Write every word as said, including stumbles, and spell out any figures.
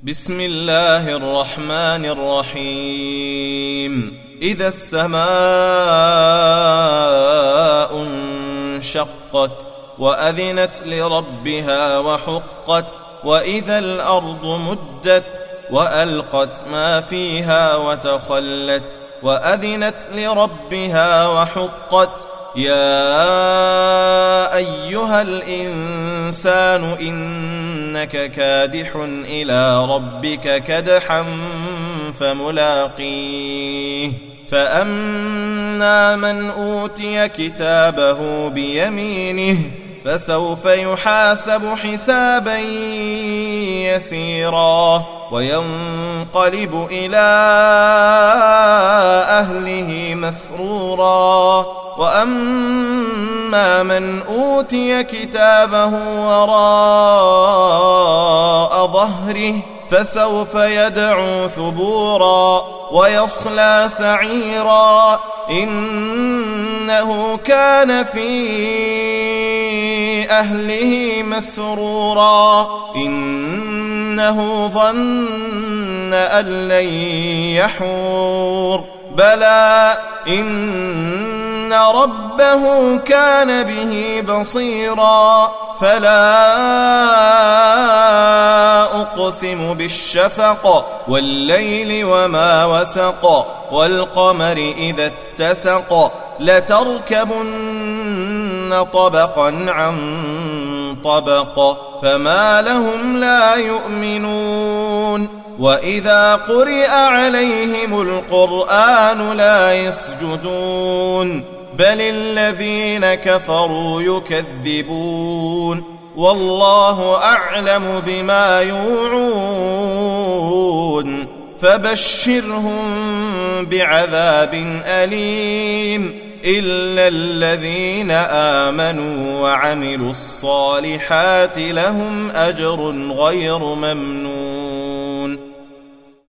بسم الله الرحمن الرحيم إذا السماء انشقت وأذنت لربها وحقت وإذا الأرض مدت وألقت ما فيها وتخلت وأذنت لربها وحقت يا أيها الإنسان إنك كادح إلى ربك كدحا فملاقيه فأما من أوتي كتابه بيمينه فسوف يحاسب حسابا يسيرا وينقلب إلى أهله مسرورا وأما من أوتي كتابه وراء ظهره فسوف يدعو ثبورا ويصلى سعيرا إنه كان في أهله مسرورا إنه ظن أن لن يحور بلى إن ربه كان به بصيرا فلا أقسم بالشفق والليل وما وسق والقمر إذا اتسق لتركبن طبقا عن طبق فما لهم لا يؤمنون وإذا قرئ عليهم القرآن لا يسجدون بل الذين كفروا يكذبون والله أعلم بما يوعون فبشرهم بعذاب أليم إلا الذين آمنوا وعملوا الصالحات لهم أجر غير ممنون.